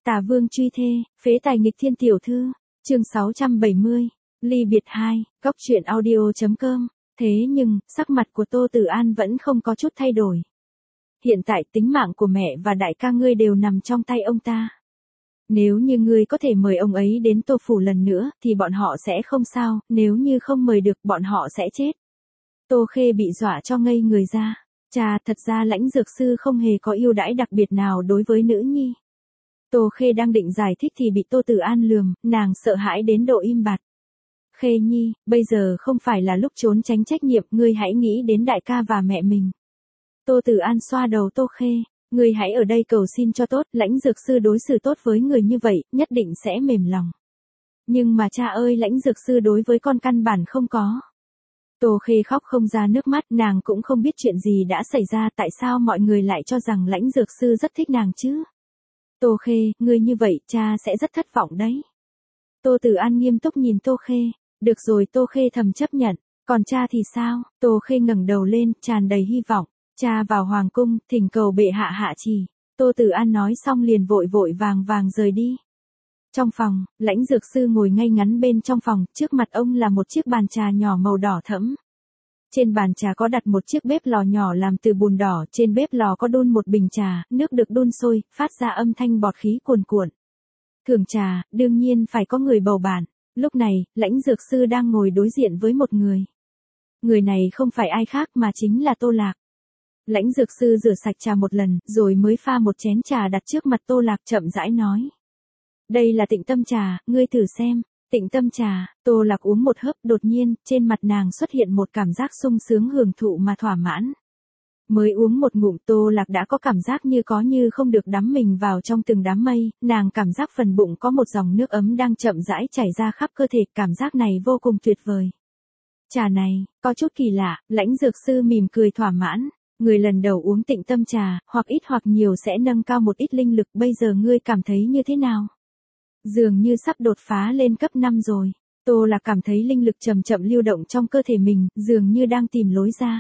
Tà Vương truy thê, phế tài nghịch thiên tiểu thư, chương 670, ly biệt 2, góc truyện audio.com. Thế nhưng, sắc mặt của Tô Tử An vẫn không có chút thay đổi. Hiện tại tính mạng của mẹ và đại ca ngươi đều nằm trong tay ông ta. Nếu như ngươi có thể mời ông ấy đến Tô Phủ lần nữa, thì bọn họ sẽ không sao, nếu như không mời được, bọn họ sẽ chết. Tô Khê bị dọa cho ngây người ra. Chà, thật ra Lãnh Dược Sư không hề có ưu đãi đặc biệt nào đối với nữ nhi. Tô Khê đang định giải thích thì bị Tô Tử An lườm, nàng sợ hãi đến độ im bặt. Khê nhi, bây giờ không phải là lúc trốn tránh trách nhiệm, ngươi hãy nghĩ đến đại ca và mẹ mình. Tô Tử An xoa đầu Tô Khê, ngươi hãy ở đây cầu xin cho tốt, Lãnh Dược Sư đối xử tốt với người như vậy, nhất định sẽ mềm lòng. Nhưng mà cha ơi, Lãnh Dược Sư đối với con căn bản không có. Tô Khê khóc không ra nước mắt, nàng cũng không biết chuyện gì đã xảy ra, tại sao mọi người lại cho rằng Lãnh Dược Sư rất thích nàng chứ. Tô Khê, ngươi như vậy, cha sẽ rất thất vọng đấy. Tô Tử An nghiêm túc nhìn Tô Khê, được rồi, Tô Khê thầm chấp nhận, còn cha thì sao? Tô Khê ngẩng đầu lên, tràn đầy hy vọng, cha vào hoàng cung, thỉnh cầu bệ hạ hạ chỉ. Tô Tử An nói xong liền vội vội vàng rời đi. Trong phòng, Lãnh Dược Sư ngồi ngay ngắn bên trong phòng, trước mặt ông là một chiếc bàn trà nhỏ màu đỏ thẫm. Trên bàn trà có đặt một chiếc bếp lò nhỏ làm từ bùn đỏ, trên bếp lò có đun một bình trà, nước được đun sôi, phát ra âm thanh bọt khí cuồn cuộn. Thưởng trà, đương nhiên phải có người bầu bàn. Lúc này, Lãnh Dược Sư đang ngồi đối diện với một người. Người này không phải ai khác mà chính là Tô Lạc. Lãnh Dược Sư rửa sạch trà một lần, rồi mới pha một chén trà đặt trước mặt Tô Lạc, chậm rãi nói. Đây là Tịnh Tâm trà, ngươi thử xem. Tịnh Tâm trà. Tô Lạc uống một hớp, đột nhiên, trên mặt nàng xuất hiện một cảm giác sung sướng hưởng thụ mà thỏa mãn. Mới uống một ngụm, Tô Lạc đã có cảm giác như có như không được đắm mình vào trong từng đám mây, nàng cảm giác phần bụng có một dòng nước ấm đang chậm rãi chảy ra khắp cơ thể, cảm giác này vô cùng tuyệt vời. Trà này, có chút kỳ lạ, Lãnh Dược Sư mỉm cười thỏa mãn. Người lần đầu uống Tịnh Tâm trà, hoặc ít hoặc nhiều sẽ nâng cao một ít linh lực, bây giờ ngươi cảm thấy như thế nào? Dường như sắp đột phá lên cấp 5 rồi. Tô Lạc cảm thấy linh lực chậm chậm lưu động trong cơ thể mình, dường như đang tìm lối ra.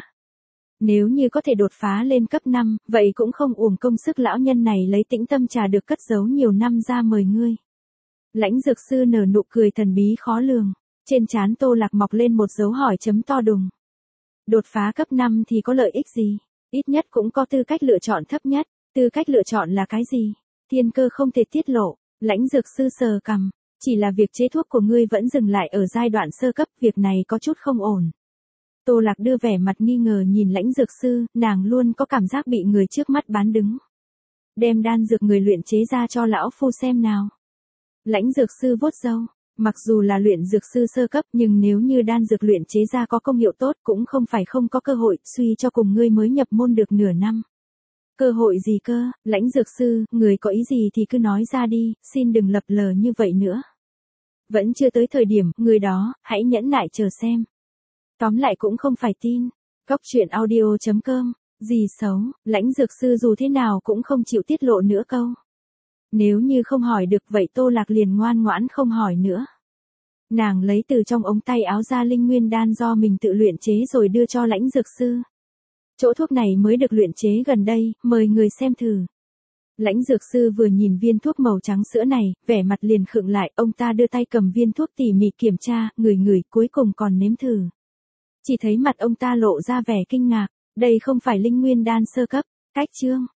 Nếu như có thể đột phá lên cấp 5, vậy cũng không uổng công sức lão nhân này lấy Tĩnh Tâm trà được cất giấu nhiều năm ra mời ngươi. Lãnh Dược Sư nở nụ cười thần bí khó lường. Trên trán Tô Lạc mọc lên một dấu hỏi chấm to đùng. Đột phá cấp 5 thì có lợi ích gì? Ít nhất cũng có tư cách lựa chọn thấp nhất. Tư cách lựa chọn là cái gì? Thiên cơ không thể tiết lộ. Lãnh Dược Sư sờ cằm. Chỉ là việc chế thuốc của ngươi vẫn dừng lại ở giai đoạn sơ cấp, việc này có chút không ổn. Tô Lạc đưa vẻ mặt nghi ngờ nhìn Lãnh Dược Sư, nàng luôn có cảm giác bị người trước mắt bán đứng. Đem đan dược người luyện chế ra cho lão phu xem nào. Lãnh Dược Sư vuốt râu. Mặc dù là luyện dược sư sơ cấp, nhưng nếu như đan dược luyện chế ra có công hiệu tốt cũng không phải không có cơ hội, suy cho cùng ngươi mới nhập môn được nửa năm. Cơ hội gì cơ? Lãnh Dược Sư, người có ý gì thì cứ nói ra đi, xin đừng lập lờ như vậy nữa. Vẫn chưa tới thời điểm, người đó, hãy nhẫn nại chờ xem. Tóm lại cũng không phải tin. Góc truyện audio.com. Gì xấu, Lãnh Dược Sư dù thế nào cũng không chịu tiết lộ nữa câu. Nếu như không hỏi được vậy Tô Lạc liền ngoan ngoãn không hỏi nữa. Nàng lấy từ trong ống tay áo ra linh nguyên đan do mình tự luyện chế rồi đưa cho Lãnh Dược Sư. Chỗ thuốc này mới được luyện chế gần đây, mời người xem thử. Lãnh Dược Sư vừa nhìn viên thuốc màu trắng sữa này, vẻ mặt liền khựng lại, ông ta đưa tay cầm viên thuốc tỉ mỉ kiểm tra, ngửi cuối cùng còn nếm thử. Chỉ thấy mặt ông ta lộ ra vẻ kinh ngạc, đây không phải linh nguyên đan sơ cấp, cách chương.